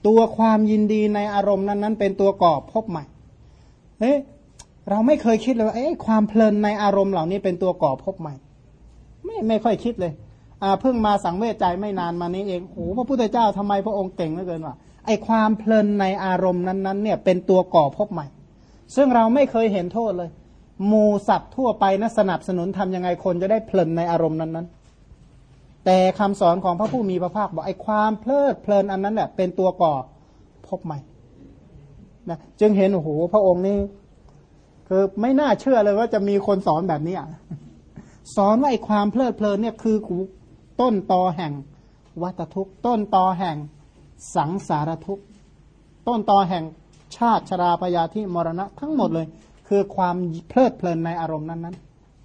ตัวความยินดีในอารมณ์นั้นๆเป็นตัวก่อภพใหม่เราไม่เคยคิดเลยว่าความเพลินในอารมณ์เหล่านี้เป็นตัวก่อภพใหม่ไม่ค่อยคิดเลยเพิ่งมาสังเวชใจไม่นานมานี้เองโอ้พระพุทธเจ้าทำไมพระองค์เก่งเหลือเกินว่าไอ้ความเพลินในอารมณ์นั้นๆเนี่ยเป็นตัวก่อภพใหม่ซึ่งเราไม่เคยเห็นโทษเลยหมู่สัตว์ทั่วไปนะสนับสนุนทำยังไงคนจะได้เพลินในอารมณ์นั้นๆแต่คำสอนของพระผู้มีพระภาคบอกไอ้ความเพลิดเพลินอันนั้นแหละเป็นตัวก่อภพใหม่นะจึงเห็นโอ้โหพระองค์นี่คือไม่น่าเชื่อเลยว่าจะมีคนสอนแบบนี้สอนว่าไอ้ความเพลิดเพลินเนี่ยคือต้นตอแห่งวัฏทุกข์ต้นตอแห่งสังสารทุกข์ต้นตอแห่งชาติชราพยาธิมรณะทั้งหมดเลยคือความเพลิดเพลินในอารมณ์นั้น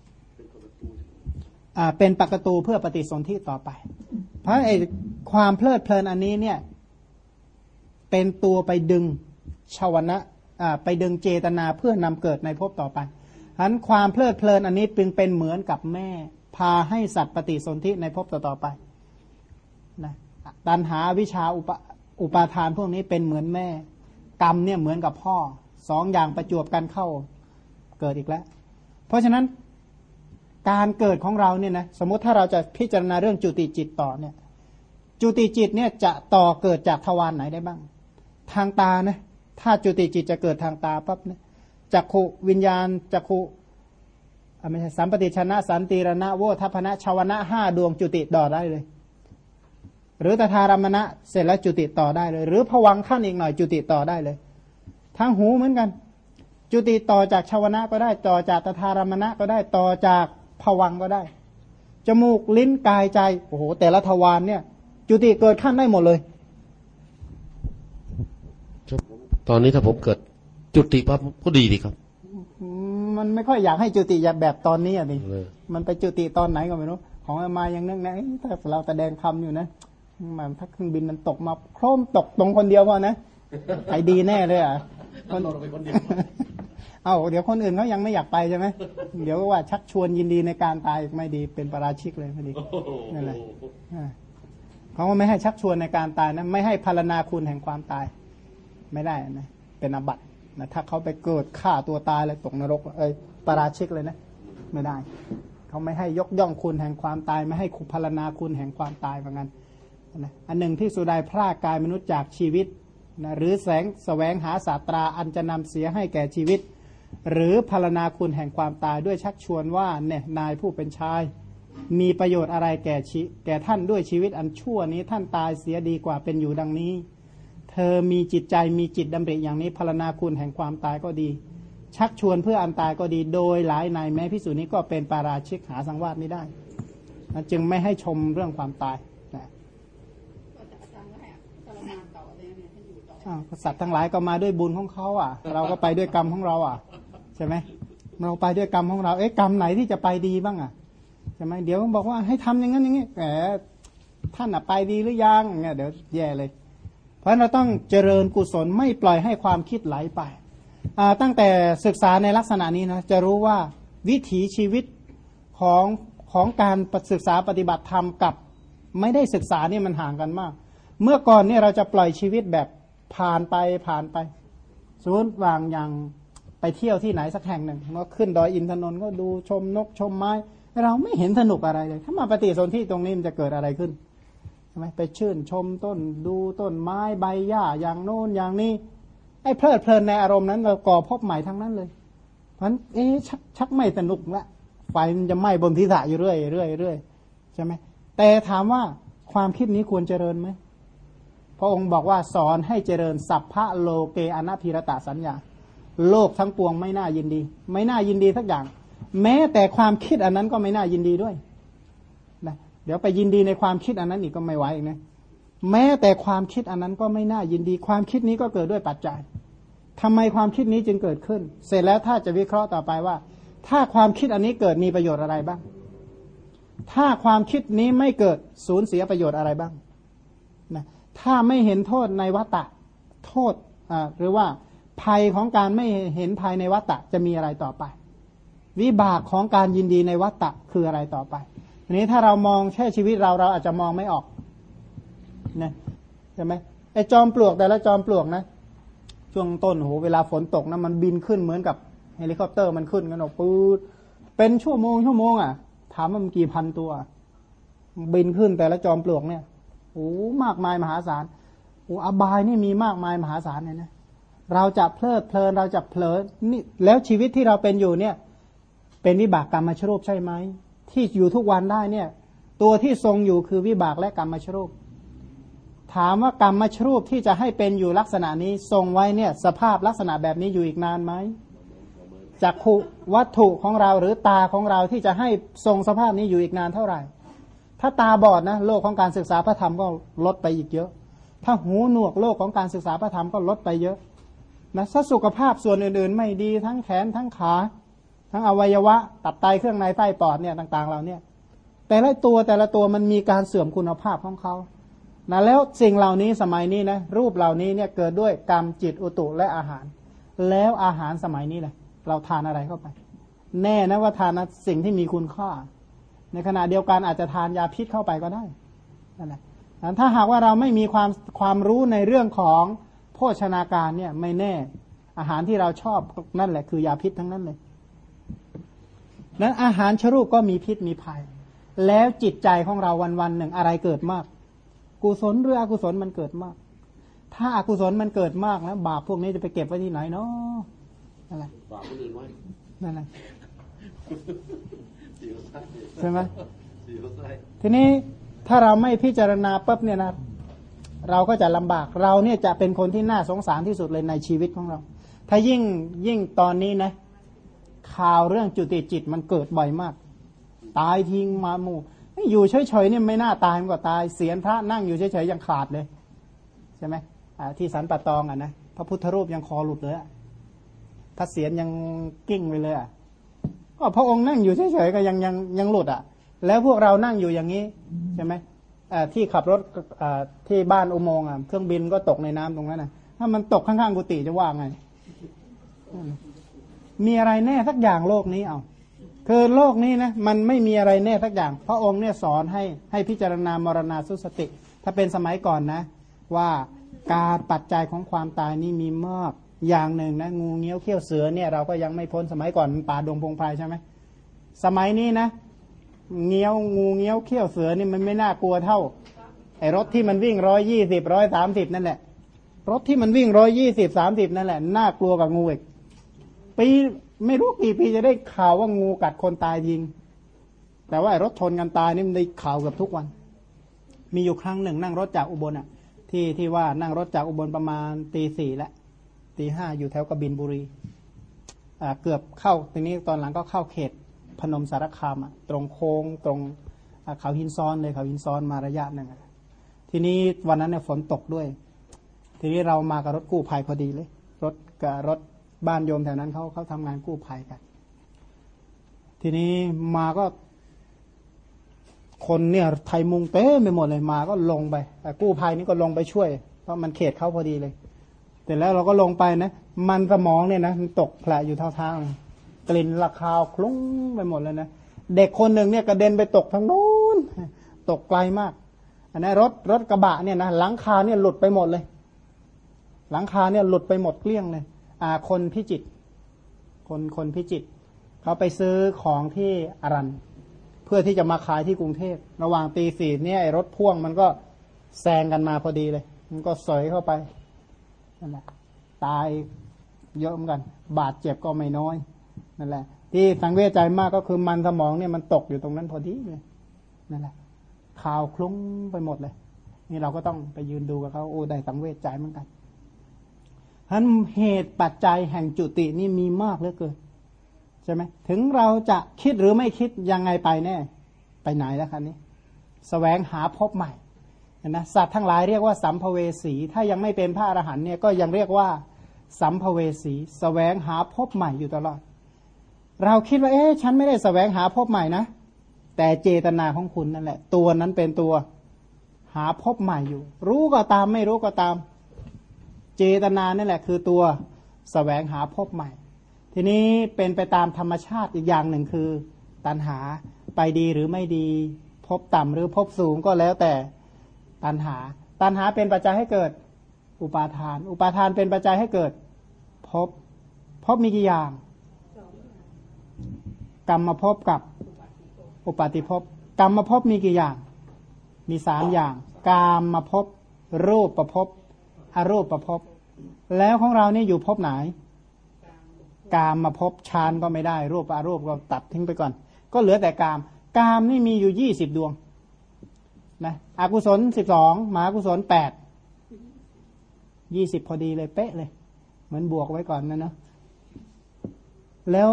ๆเป็นปกตูเพื่อปฏิสนธิต่อไปเพราะไอ้ความเพลิดเพลินอันนี้เนี่ยเป็นตัวไปดึงชาวนะไปดึงเจตนาเพื่อนำเกิดในภพต่อไปฉะนั้นความเพลิดเพลินอันนี้จึงเป็นเหมือนกับแม่พาให้สัตว์ปฏิสนธิในภพต่อไปนะตัณหาวิชาอุปาทานพวกนี้เป็นเหมือนแม่กรรมเนี่ยเหมือนกับพ่อสองอย่างประจวบกันเข้าเกิดอีกแล้วเพราะฉะนั้นการเกิดของเราเนี่ยนะสมมติถ้าเราจะพิจารณาเรื่องจุติจิตต่อเนี่ยจุติจิตเนี่ยจะต่อเกิดจากทวารไหนได้บ้างทางตานะถ้าจุติจิตจะเกิดทางตาปั๊บเนี่ยจักขุวิญญาณจักขุไม่ใช่สัมปติชนะสันติรณะโวทัพพนะชาวนะ5ดวงจุติต่อได้เลยหรือตถารมณะเสร็จแล้วจุติต่อได้เลยหรือภวังค์ขั้นอีกหน่อยจุติต่อได้เลยทางหูเหมือนกันจุติต่อจากชาวนะก็ได้ต่อจากตถารมณะก็ได้ต่อจากภวังค์ก็ได้จมูกลิ้นกายใจโอ้โหแต่ละทวารเนี่ยจุติเกิดขั้นได้หมดเลยตอนนี้ถ้าผมเกิดจุติปั๊บก็ดีดีครับมันไม่ค่อยอยากให้จุติแบบตอนนี้อ่ะดิมันไปจุติตอนไหนก็ไม่รู้ของมายังนึกนะถ้าเราแสดงคำอยู่นะมันถ้าเครื่องบินมันตกมาโครมตกตรงคนเดียวพอนะไอ้ดีแน่เลยอ่ะคนเราไปคนเดียวเดี๋ยวคนอื่นเขายังไม่อยากไปใช่ไหมเดี๋ยวว่าชักชวนยินดีในการตายไม่ดีเป็นปราชิกเลยพอดีนั่นแหละเขาไม่ให้ชักชวนในการตายนะไม่ให้พรรณนาคุณแห่งความตายไม่ได้นะเป็นอาบัตินะถ้าเขาไปเกิดฆ่าตัวตายเลยตกนรกปราชิกเลยนะไม่ได้เขาไม่ให้ยกย่องคุณแห่งความตายไม่ให้พรรณนาคุณแห่งความตายเหมือนกันนะอันหนึ่งที่สุดายพรากกายมนุษย์จากชีวิตนะหรือแสวงหาศาสตราอันจะนำเสียให้แก่ชีวิตหรือพรรณนาคุณแห่งความตายด้วยชักชวนว่าเนี่ยนายผู้เป็นชายมีประโยชน์อะไรแก่ท่านด้วยชีวิตอันชั่วนี้ท่านตายเสียดีกว่าเป็นอยู่ดังนี้เธอมีจิตใจมีจิตดำริอย่างนี้พรรณนาคุณแห่งความตายก็ดีชักชวนเพื่ออันตายก็ดีโดยหลายนายแม้ภิกษุนี้ก็เป็นปาราชิกหาสังวาสไม่ได้จึงไม่ให้ชมเรื่องความตายนะสัตว์ทั้งหลายก็มาด้วยบุญของเขาเราก็ไปด้วยกรรมของเราใช่ไหมเราไปด้วยกรรมของเรากรรมไหนที่จะไปดีบ้างใช่ไหมเดี๋ยวบอกว่าให้ทำอย่างนั้นอย่างนี้แต่ท่านไปดีหรือยังเนี่ยเดี๋ยวแย่เลยเพราะเราต้องเจริญกุศลไม่ปล่อยให้ความคิดไหลไปตั้งแต่ศึกษาในลักษณะนี้นะจะรู้ว่าวิถีชีวิตของการศึกษาปฏิบัติธรรมกับไม่ได้ศึกษาเนี่ยมันห่างกันมากเมื่อก่อนเนี่ยเราจะปล่อยชีวิตแบบผ่านไปสมมติวางอย่างไปเที่ยวที่ไหนสักแห่งหนึ่งเราขึ้นดอยอินทนนท์ก็ดูชมนกชมไม้เราไม่เห็นสนุกอะไรเลยถ้ามาปฏิสนธิตรงนี้มันจะเกิดอะไรขึ้นใช่ไหมไปชื่นชมต้นดูต้นไม้ใบหญ้าอย่างโน้นอย่างนี้ไอ้เพลิดเพลินในอารมณ์นั้นเราก่อภพใหม่ทั้งนั้นเลยเพราะฉะนั้นชักไม่สนุกละไฟมันจะไหม้บนทิศอยู่เรื่อยใช่ไหมแต่ถามว่าความคิดนี้ควรเจริญไหมพระองค์บอกว่าสอนให้เจริญสัพพะโลเกอนัพพิรตสัญญาโลกทั้งปวงไม่น่ายินดีไม่น่ายินดีสักอย่างแม้แต่ความคิดอันนั้นก็ไม่น่ายินดีด้วยนะเดี๋ยวไปยินดีในความคิดอันนั้นอีกก็ไม่ไหวอีกนะแม้แต่ความคิดอันนั้นก็ไม่น่ายินดีความคิดนี้ก็เกิดด้วยปัจจัยทำไมความคิดนี้จึงเกิดขึ้นเสร็จแล้วถ้าจะวิเคราะห์ต่อไปว่าถ้าความคิดอันนี้เกิดมีประโยชน์อะไรบ้างถ้าความคิดนี้ไม่เกิดสูญเสียประโยชน์อะไรบ้างนะถ้าไม่เห็นโทษในวัฏฏะโทษหรือว่าภัยของการไม่เห็นภัยในวัฏฏะจะมีอะไรต่อไปวิบากของการยินดีในวัฏฏะคืออะไรต่อไปทีนี้ถ้าเรามองแค่ชีวิตเราอาจจะมองไม่ออกนะใช่ไหมไอ้จอมปลวกแต่ละจอมปลวกนะช่วงต้นโหเวลาฝนตกนะมันบินขึ้นเหมือนกับเฮลิคอปเตอร์มันขึ้นกันออกปืดเป็นชั่วโมงอ่ะถามว่ามันกี่พันตัวบินขึ้นแต่ละจอมปลวกเนี่ยโอ้มากมายมหาศาลโอ้อบายนี่มีมากมายมหาศาลเนี่ยนะเราจะเพลิดเพลินเราจะเผลอนี่แล้วชีวิตที่เราเป็นอยู่เนี่ยเป็นวิบากกรรมชรูปใช่ไหมที่อยู่ทุกวันได้เนี่ยตัวที่ทรงอยู่คือวิบากและกรรมชรูปถามว่ากรรมชรูปที่จะให้เป็นอยู่ลักษณะนี้ทรงไว้เนี่ยสภาพลักษณะแบบนี้อยู่อีกนานไหมจักขุวัตถุของเราหรือตาของเราที่จะให้ทรงสภาพนี้อยู่อีกนานเท่าไหร่ถ้าตาบอดนะโลกของการศึกษาพระธรรมก็ลดไปอีกเยอะถ้าหูหนวกโลกของการศึกษาพระธรรมก็ลดไปเยอะนะถ้าสุขภาพส่วนอื่นๆไม่ดีทั้งแขนทั้งขาทั้งอวัยวะตับไตเครื่องในไส้ปอดเนี่ยต่างๆเราเนี่ยแต่ละตัวมันมีการเสื่อมคุณภาพของเขานะแล้วสิ่งเหล่านี้สมัยนี้นะรูปเหล่านี้เนี่ยเกิดด้วยกรรมจิตอุตุและอาหารแล้วอาหารสมัยนี้แหละเราทานอะไรเข้าไปแน่นะว่าทานสิ่งที่มีคุณค่าในขณะเดียวกันอาจจะทานยาพิษเข้าไปก็ได้นั่นแหละถ้าหากว่าเราไม่มีความรู้ในเรื่องของโภชนาการเนี่ยไม่แน่อาหารที่เราชอบนั่นแหละคือยาพิษทั้งนั้นเลยนั้นอาหารชรูปก็มีพิษมีภัยแล้วจิตใจของเราวันๆหนึ่งอะไรเกิดมากกุศลหรืออกุศลมันเกิดมากถ้าอกุศลมันเกิดมากแล้วบาปพวกนี้จะไปเก็บไว้ที่ไหนเนาะนั่นแหละบาปคนอื่นไว้นั่นแหละใช่ไหมทีนี้ถ้าเราไม่พิจารณาปั๊บเนี่ยนะเราก็จะลำบากเราเนี่ยจะเป็นคนที่น่าสงสารที่สุดเลยในชีวิตของเราถ้ายิ่งตอนนี้นะข่าวเรื่องจุติจิตมันเกิดบ่อยมากตายทิ้งมาหมู่อยู่เฉยๆเนี่ยไม่น่าตายมันก็ตายเสียนพระนั่งอยู่เฉยๆยังขาดเลยใช่ไหมที่สันปะตองอ่ะนะพระพุทธรูปยังคอหลุดเลยพระเศียรยังกิ้งไปเลยก็พระองค์นั่งอยู่เฉยๆก็ยังหลุดแล้วพวกเรานั่งอยู่อย่างนี้ใช่ไหมที่ขับรถที่บ้านอุโมงค์เครื่องบินก็ตกในน้ำตรงนั้นนะถ้ามันตกข้างๆกุฏิจะว่าไงมีอะไรแน่สักอย่างโลกนี้คือโลกนี้นะมันไม่มีอะไรแน่สักอย่างพระองค์เนี่ยสอนให้พิจารณามรณาสุสติถ้าเป็นสมัยก่อนนะว่าการปัจจัยของความตายนี่มีมากอย่างหนึ่งนะงูเงี้ยวเขี้ยวเสือเนี่ยเราก็ยังไม่พ้นสมัยก่อนป่าดงพงไพรใช่ไหมสมัยนี้นะงูเงี้ยวเขี้ยวเสือนี่มันไม่น่ากลัวเท่าไอ้รถที่มันวิ่ง120 130นั่นแหละรถที่มันวิ่ง120 130นั่นแหละน่ากลัวกับงูอีกปีไม่รู้กี่ปีจะได้ข่าวว่างูกัดคนตายยิงแต่ว่าไอ้รถชนกันตายนี่มันได้ข่าวกับทุกวันมีอยู่ครั้งหนึ่งนั่งรถจากอุบลที่ว่านั่งรถจากอุบลประมาณตี 4และตี 5อยู่แถวกบินบุรีเกือบเข้าทีนี้ตอนหลังก็เข้าเขตพนมสารคามตรงโค้งตรงเขาหินซ้อนเลยเขาหินซ้อนมาระยะหนึ่งทีนี้วันนั้นเนี่ยฝนตกด้วยทีนี้เรามากับรถกู้ภัยพอดีเลยรถบ้านโยมแถวนั้นเขาทำงานกู้ภัยกันทีนี้มาก็คนเนี่ยไทยมุงเต้ไปหมดเลยมาก็ลงไปกู้ภัยนี่ก็ลงไปช่วยเพราะมันเขตเขาพอดีเลยแต่แล้วเราก็ลงไปนะมันสมองเนี่ยนะมันตกแผลอยู่เท่าๆกลิ่นระคาวคลุ้งไปหมดเลยนะเด็กคนหนึ่งเนี่ยกระเด็นไปตกทางโน้นตกไกลมากอันนี้รถกระบะเนี่ยนะหลังคาเนี่ยหลุดไปหมดเลยหลังคาเนี่ยหลุดไปหมดเกลี้ยงเลยคนพิจิตรคนพิจิตรเขาไปซื้อของที่อารันเพื่อที่จะมาขายที่กรุงเทพระหว่างตี 4เนี่ยรถพ่วงมันก็แซงกันมาพอดีเลยมันก็สอยเข้าไปนั่นแหละตายเยอะเหมือนกันบาดเจ็บก็ไม่น้อยนั่นแหละที่สังเวชใจมากก็คือมันสมองเนี่ยมันตกอยู่ตรงนั้นพอดีเลยนั่นแหละข่าวคลุ้งไปหมดเลยนี่เราก็ต้องไปยืนดูกับเขาโอ้ได้สังเวชใจเหมือนกันฉะนั้นเหตุปัจจัยแห่งจุตินี่มีมากเหลือเกินใช่ไหมถึงเราจะคิดหรือไม่คิดยังไงไปแน่ไปไหนแล้วคันนี้แสวงหาพบใหม่นะสัตว์ทั้งหลายเรียกว่าสัมภเวสีถ้ายังไม่เป็นพระอรหันต์เนี่ยก็ยังเรียกว่าสัมภเวสีแสวงหาพบใหม่อยู่ตลอดเราคิดว่าฉันไม่ได้แสวงหาพบใหม่นะแต่เจตนาของคุณนั่นแหละตัวนั้นเป็นตัวหาพบใหม่อยู่รู้ก็ตามไม่รู้ก็ตามเจตนานี่แหละคือตัวแสวงหาพบใหม่ทีนี้เป็นไปตามธรรมชาติอีกอย่างหนึ่งคือตัณหาไปดีหรือไม่ดีพบต่ำหรือพบสูงก็แล้วแต่ตัณหาเป็นปัจจัยให้เกิดอุปาทานอุปาทานเป็นปัจจัยให้เกิดภพมีกี่อย่างกรรมภพกับอุปาติภพกรรมภพมีกี่อย่างมี3อย่างกามภพรูปภพอรูปภพแล้วของเรานี่อยู่ภพไหนกามภพฌานก็ไม่ได้รูปอรูปก็ตัดทิ้งไปก่อนก็เหลือแต่กามนี่มีอยู่20ดวงนะอกุศล12มหากุศล8 20พอดีเลยเป๊ะเลยเหมือนบวกไว้ก่อนนะเนาะแล้ว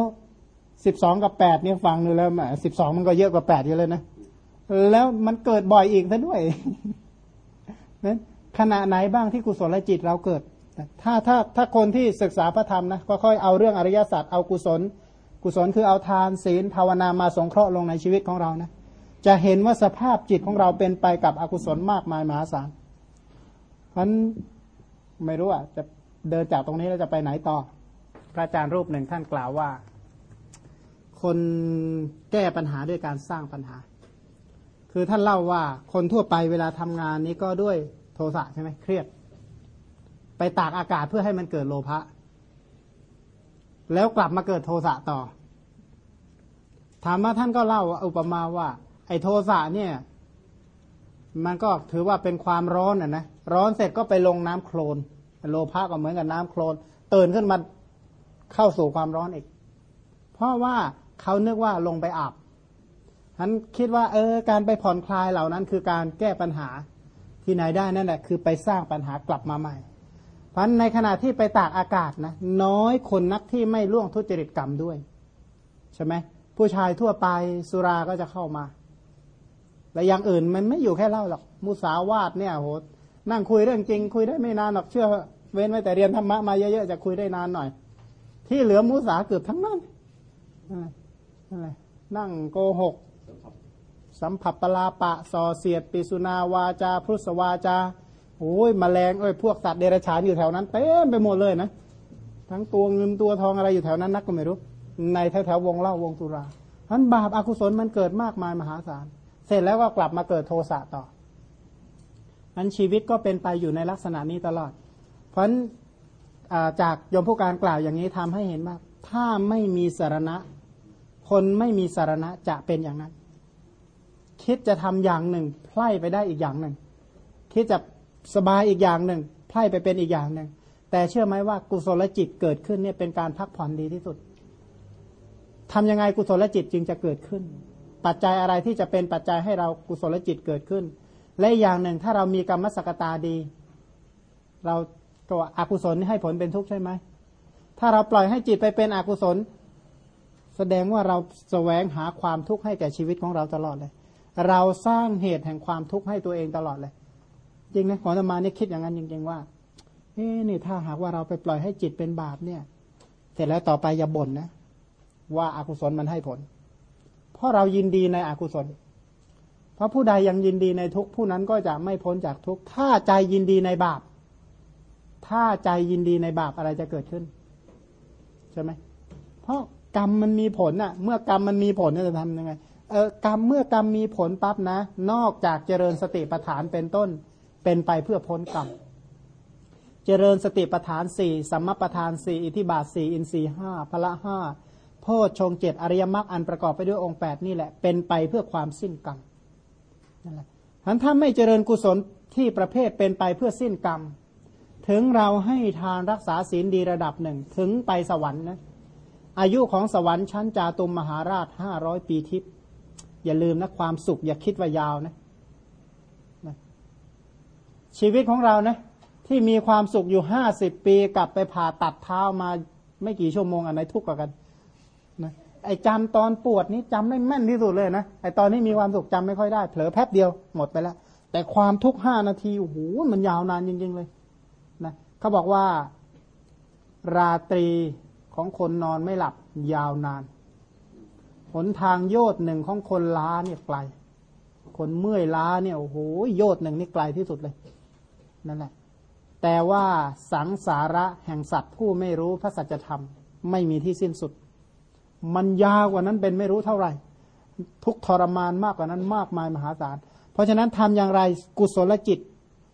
12กับ8เนี่ยฟังดูแล้ว12มันก็เยอะกว่า8อยู่เลยนะแล้วมันเกิดบ่อยอีกซะด้วยนั้นขณะไหนบ้างที่กุศลจิตเราเกิดถ้าคนที่ศึกษาพระธรรมนะก็ค่อยเอาเรื่องอริยสัจเอากุศลคือเอาทานศีลภาวนามาสงเคราะห์ลงในชีวิตของเรานะจะเห็นว่าสภาพจิตของเราเป็นไปกับอกุศลมากมายมหาศาลเพราะฉะนั้นไม่รู้อ่ะจะเดินจากตรงนี้แล้วจะไปไหนต่อพระอาจารย์รูปหนึ่งท่านกล่าวว่าคนแก้ปัญหาด้วยการสร้างปัญหาคือท่านเล่าว่าคนทั่วไปเวลาทำงานนี้ก็ด้วยโทสะใช่ไหมเครียดไปตากอากาศเพื่อให้มันเกิดโลภะแล้วกลับมาเกิดโทสะต่อถามว่าท่านก็เล่าอุปมาว่าไอ้โทสะเนี่ยมันก็ถือว่าเป็นความร้อนนะร้อนเสร็จก็ไปลงน้ำโคลนโลภะก็เหมือนกับน้ำโคลนตื่นขึ้นมาเข้าสู่ความร้อนอีกเพราะว่าเขานึกว่าลงไปอาบฉันคิดว่าการไปผ่อนคลายเหล่านั้นคือการแก้ปัญหาที่ไหนได้นั่นแหละคือไปสร้างปัญหากลับมาใหม่เพราะในขณะที่ไปตากอากาศนะน้อยคนนักที่ไม่ล่วงทุจริตกรรมด้วยใช่ไหมผู้ชายทั่วไปสุราก็จะเข้ามาแต่อย่างอื่นมันไม่อยู่แค่เล่าหรอกมุสาวาทเนี่ยโหนั่งคุยเรื่องจริงคุยได้ไม่นานหรอกเชื่อเว้นไว้แต่เรียนธรรมะมาเยอะๆจะคุยได้นานหน่อยที่เหลือมุสาเกือบทั้งนั้นนั่นแหละนั่งโกหกสัมผัสปลาปะส่อเสียดปิสุนาวาจาพุทธวาจาโอ้ยแมลงพวกสัตว์เดรัจฉานอยู่แถวนั้นเต็มไปหมดเลยนะทั้งตัวเงินตัวทองอะไรอยู่แถวนั้นนักก็ไม่รู้ในแถววงเล่าวงสุราเพราะบาปอกุศลมันเกิดมากมายมหาศาลเสร็จแล้วก็กลับมาเกิดโทสะต่อนั้นชีวิตก็เป็นไปอยู่ในลักษณะนี้ตลอดเพราะจากยมผู้การกล่าวอย่างนี้ทำให้เห็นว่าถ้าไม่มีสารณะคนไม่มีสารณะจะเป็นอย่างนั้นคิดจะทำอย่างหนึ่งไพล่ไปได้อีกอย่างหนึ่งคิดจะสบายอีกอย่างหนึ่งไพล่ไปเป็นอีกอย่างหนึ่งแต่เชื่อไหมว่ากุศลจิตเกิดขึ้นเนี่ยเป็นการพักผ่อนดีที่สุดทำยังไงกุศลจิตจึงจะเกิดขึ้นปัจจัยอะไรที่จะเป็นปัจจัยให้เรากุศลจิตเกิดขึ้นและอย่างหนึ่งถ้าเรามีกรรมสกตาดีเราตัวอกุศลให้ผลเป็นทุกข์ใช่ไหมถ้าเราปล่อยให้จิตไปเป็นอกุศลแสดงว่าเราแสวงหาความทุกข์ให้แก่ชีวิตของเราตลอดเลยเราสร้างเหตุแห่งความทุกข์ให้ตัวเองตลอดเลยจริงนะขอธรรมานี่คิดอย่างนั้นจริงๆว่านี่ถ้าหากว่าเราไปปล่อยให้จิตเป็นบาปเนี่ยเสร็จแล้วต่อไปอย่าบ่นนะว่าอากุศลมันให้ผลเพราะเรายินดีในอกุศลเพราะผู้ใดยังยินดีในทุกข์ผู้นั้นก็จะไม่พ้นจากทุกข์ถ้าใจยินดีในบาปถ้าใจยินดีในบาปอะไรจะเกิดขึ้นใช่ไหมเพราะกรรมมันมีผลน่ะเมื่อกรรมมันมีผลจะทำยังไงกรรมเมื่อกรรมมีผลปั๊บนะนอกจากเจริญสติปัฏฐานเป็นต้นเป็นไปเพื่อพ้นกรรมเจริญสติปัฏฐาน4สัมมาปัฏฐาน4อิทธิบาท4อินทรีย์5พละ5โพชฌงค์7อริยมรรคอันประกอบไปด้วยองค์8นี่แหละเป็นไปเพื่อความสิ้นกรรมนั่นแหละถ้าไม่เจริญกุศลที่ประเภทเป็นไปเพื่อสิ้นกรรมถึงเราให้ทานรักษาศีลดีระดับหนึ่งถึงไปสวรรค์นะอายุของสวรรค์ชั้นจาตุมมหาราช500 ปีทิพย์อย่าลืมนะความสุขอย่าคิดว่ายาวนะชีวิตของเรานะที่มีความสุขอยู่50 ปีกลับไปผ่าตัดเท้ามาไม่กี่ชั่วโมงอันไหนทุกข์กว่ากันนะไอ้จำตอนปวดนี้จำได้แม่นที่สุดเลยนะไอ้ตอนนี้มีความสุขจำไม่ค่อยได้เผลอแป๊บเดียวหมดไปแล้วแต่ความทุกข์5 นาทีโอ้โหมันยาวนานจริงๆเลยนะเขาบอกว่าราตรีของคนนอนไม่หลับยาวนานหนทางโยชน์หนึ่งของคนล้าเนี่ยไกลคนเมื่อยล้าเนี่ยโอ้โหโยชน์หนึ่งนี่ไกลที่สุดเลยนั่นแหละแต่ว่าสังสาระแห่งสัตว์ผู้ไม่รู้พระสัจธรรมไม่มีที่สิ้นสุดมันยาวกว่านั้นเป็นไม่รู้เท่าไหร่ทุกทรมานมากกว่านั้นมากมายมหาศาลเพราะฉะนั้นทำอย่างไรกุศลจิต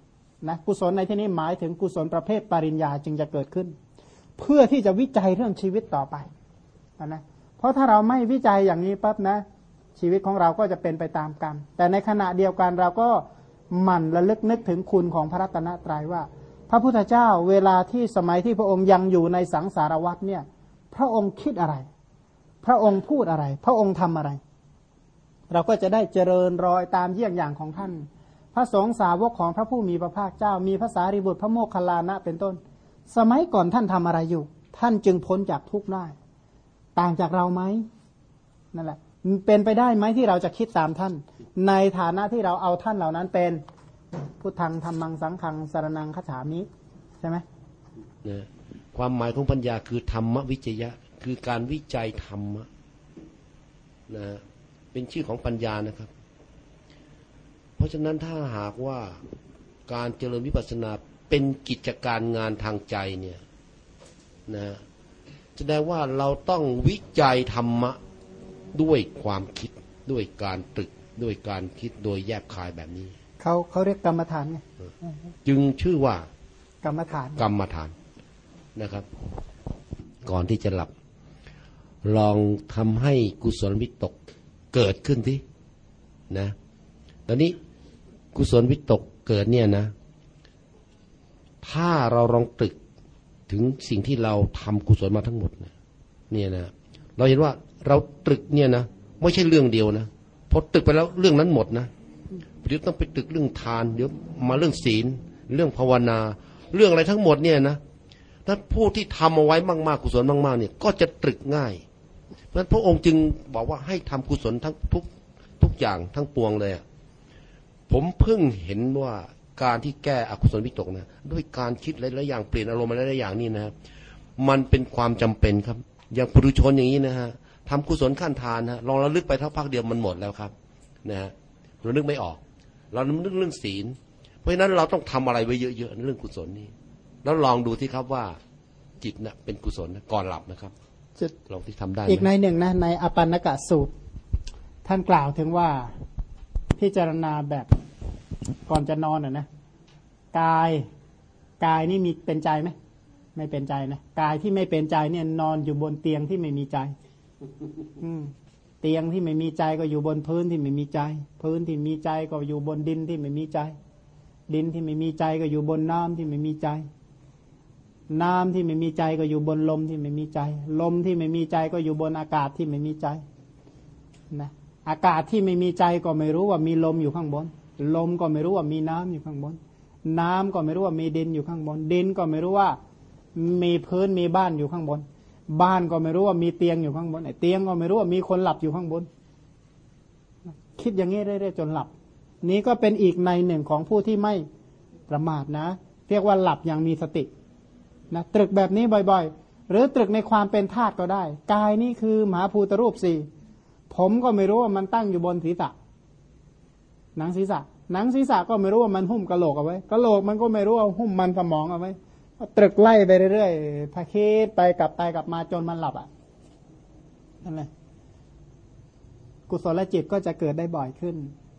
นะกุศลในที่นี้หมายถึงกุศลประเภทปริญญาจึงจะเกิดขึ้นเพื่อที่จะวิจัยเรื่องชีวิตต่อไปนะเพราะถ้าเราไม่วิจัยอย่างนี้ปั๊บนะชีวิตของเราก็จะเป็นไปตามกรรมแต่ในขณะเดียวกันเราก็หมั่นระลึกนึกถึงคุณของพระรัตนตรัยว่าพระพุทธเจ้าเวลาที่สมัยที่พระองค์ยังอยู่ในสังสารวัฏเนี่ยพระองค์คิดอะไรพระองค์พูดอะไรพระองค์ทำอะไรเราก็จะได้เจริญรอยตามเยี่ยงอย่างของท่านพระสงฆ์สาวกของพระผู้มีพระภาคเจ้ามีพระสารีบุตรพระโมคคัลลานะเป็นต้นสมัยก่อนท่านทำอะไรอยู่ท่านจึงพ้นจากทุกข์ได้ต่างจากเราไหมนั่นแหละเป็นไปได้ไหมที่เราจะคิดตามท่านในฐานะที่เราเอาท่านเหล่านั้นเป็นพุทธังธัมมังสังฆังสรณังคัจฉามิใช่ไหมนะความหมายของปัญญาคือธรรมวิจยะคือการวิจัยธรรมะนะเป็นชื่อของปัญญานะครับเพราะฉะนั้นถ้าหากว่าการเจริญวิปัสสนาเป็นกิจการงานทางใจเนี่ยนะแสดงว่าเราต้องวิจัยธรรมะด้วยความคิดด้วยการตรึกด้วยการคิดโดยแยบคายแบบนี้เขาเรียกกรรมฐานไงจึงชื่อว่ากรรมฐานนะครับ ก่อนที่จะหลับลองทำให้กุศลวิตกเกิดขึ้นสินะตอนนี้กุศลวิตกเกิดเนี่ยนะถ้าเราลองตรึกถึงสิ่งที่เราทำกุศลมาทั้งหมดเนี่ยนะเราเห็นว่าเราตรึกเนี่ยนะไม่ใช่เรื่องเดียวนะพอตรึกไปแล้วเรื่องนั้นหมดนะเดี๋ยวต้องไปตรึกเรื่องทานเดี๋ยวมาเรื่องศีลเรื่องภาวนาเรื่องอะไรทั้งหมดเนี่ยนะถ้าผู้ที่ทำเอาไว้มากๆกุศลมากๆเนี่ยก็จะตรึกง่ายเพราะฉะนั้นพระองค์จึงบอกว่าให้ทำกุศลทั้งทุกอย่างทั้งปวงเลยผมเพิ่งเห็นว่าการที่แก้อกุศลวิตกนะด้วยการคิดหลายๆอย่างเปลี่ยนอารมณ์หลายๆอย่างนี่นะมันเป็นความจำเป็นครับอย่างปุถุชนอย่างนี้นะฮะทำกุศลขั้นทานนะลองระลึกไปเท่าพักเดียวมันหมดแล้วครับนะฮะเรานึกไม่ออกเรานึกเรื่องศีลเพราะฉะนั้นเราต้องทำอะไรไว้เยอะๆเรื่องกุศลนี่แล้วลองดูที่ครับว่าจิตนะเป็นกุศลนะก่อนหลับนะครับลองที่ทำได้อีกในหนึ่งนะในอปันนกสูตรท่านกล่าวถึงว่าพิจารณาแบบก่อนจะนอนนะกายนี่มีเป็นใจไหมไม่เป็นใจนะกายที่ไม่เป็นใจเนี่ยนอนอยู่บนเตียงที่ไม่มีใจเตียงที่ไม่มีใจก็อยู่บนพื้นที่ไม่มีใจพื้นที่มีใจก็อยู่บนดินที่ไม่มีใจดินที่ไม่มีใจก็อยู่บนน้ำที่ไม่มีใจน้ำที่ไม่มีใจก็อยู่บนลมที่ไม่มีใจลมที่ไม่มีใจก็อยู่บนอากาศที่ไม่มีใจนะอากาศที่ไม่มีใจก็ไม่รู้ว่ามีลมอยู่ข้างบนลมก็ไม่รู้ว่ามีน้ำอยู่ข้างบนน้ำก็ไม่รู้ว่ามีดินอยู่ข้างบนดินก็ไม่รู้ว่ามีพื้นมีบ้านอยู่ข้างบนบ้านก็ไม่รู้ว่ามีเตียงอยู่ข้างบนเตียงก็ไม่รู้ว่ามีคนหลับอยู่ข้างบนคิดอย่างนี้เรื่อยๆจนหลับนี้ก็เป็นอีกในหนึ่งของผู้ที่ไม่ประมาทนะเรียกว่าหลับอย่างมีสตินะตรึกแบบนี้บ่อยๆหรือตรึกในความเป็นธาตุก็ได้กายนี่คือมหาภูตรูปสี่ผมก็ไม่รู้ว่ามันตั้งอยู่บนศีรษะหนังศีรษะก็ไม่รู้ว่ามันหุ้มกะโหลกเอาไว้กะโหลกมันก็ไม่รู้ว่าหุ้มมันสมองเอาไว้ตรึกไล่ไปเรื่อยๆพาคิดไปกลับมาจนมันหลับนั่นแหละกุศลจิตก็จะเกิดได้บ่อยขึ้น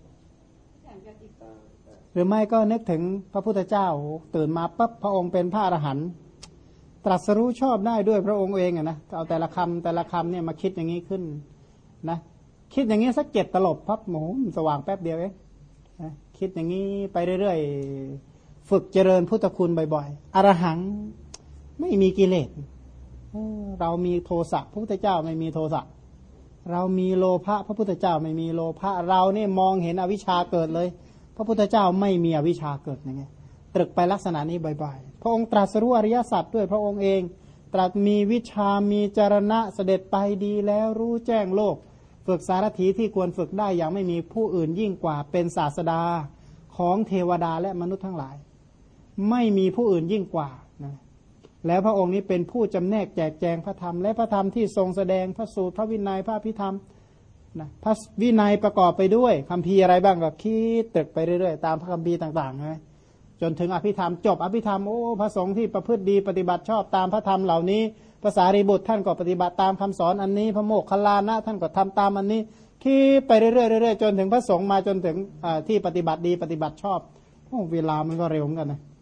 หรือไม่ก็นึกถึงพระพุทธเจ้าตื่นมาปั๊บพระองค์เป็นพระอรหันต์ตรัสรู้ชอบได้ด้วยพระองค์เองนะเอาแต่ละคำเนี่ยมาคิดอย่างนี้ขึ้นนะคิดอย่างนี้สัก7 ตลบพับโหสว่างแป๊บเดียวเองนะคิดอย่างนี้ไปเรื่อยๆฝึกเจริญพุทธคุณบ่อยๆอรหังไม่มีกิเลสเรามีโทสะพระพุทธเจ้าไม่มีโทสะเรามีโลภะพระพุทธเจ้าไม่มีโลภะเราเนี่ยมองเห็นอวิชชาเกิดเลยพระพุทธเจ้าไม่มีอวิชชาเกิดยังไงตรึกไปลักษณะนี้บ่อยๆพระองค์ตรัสรู้อริยสัจด้วยพระองค์เองตรัสมีวิชามีจรณะเสด็จไปดีแล้วรู้แจ้งโลกฝึกสารถีที่ควรฝึกได้อย่างไม่มีผู้อื่นยิ่งกว่าเป็นศาสดาของเทวดาและมนุษย์ทั้งหลายไม่มีผู้อื่นยิ่งกว่านะแล้วพระองค์นี้เป็นผู้จำแนกแจกแจงพระธรรมและพระธรรมที่ทรงแสดงพระสูตรพระวินัยพระพิธรรมนะพระวินัยประกอบไปด้วยคัมภีร์อะไรบ้างก็คิดตรึกไปเรื่อยๆตามพระคัมภีร์ต่างๆนะจนถึงอภิธรรมจบอภิธรรมโอ้พระสงฆ์ที่ประพฤติดีปฏิบัติชอบตามพระธรรมเหล่านี้ภาษารีบุตรท่านก็ปฏิบัติตามคำสอนอันนี้พระโมคคัลลานะท่านก็ทำตามอันนี้คิดไปเรื่อยๆจนถึงพระสงฆ์มาจนถึงที่ปฏิบัติดีปฏิบัติชอบโอ้เวลามันก็เร็วเหมือนกันนะ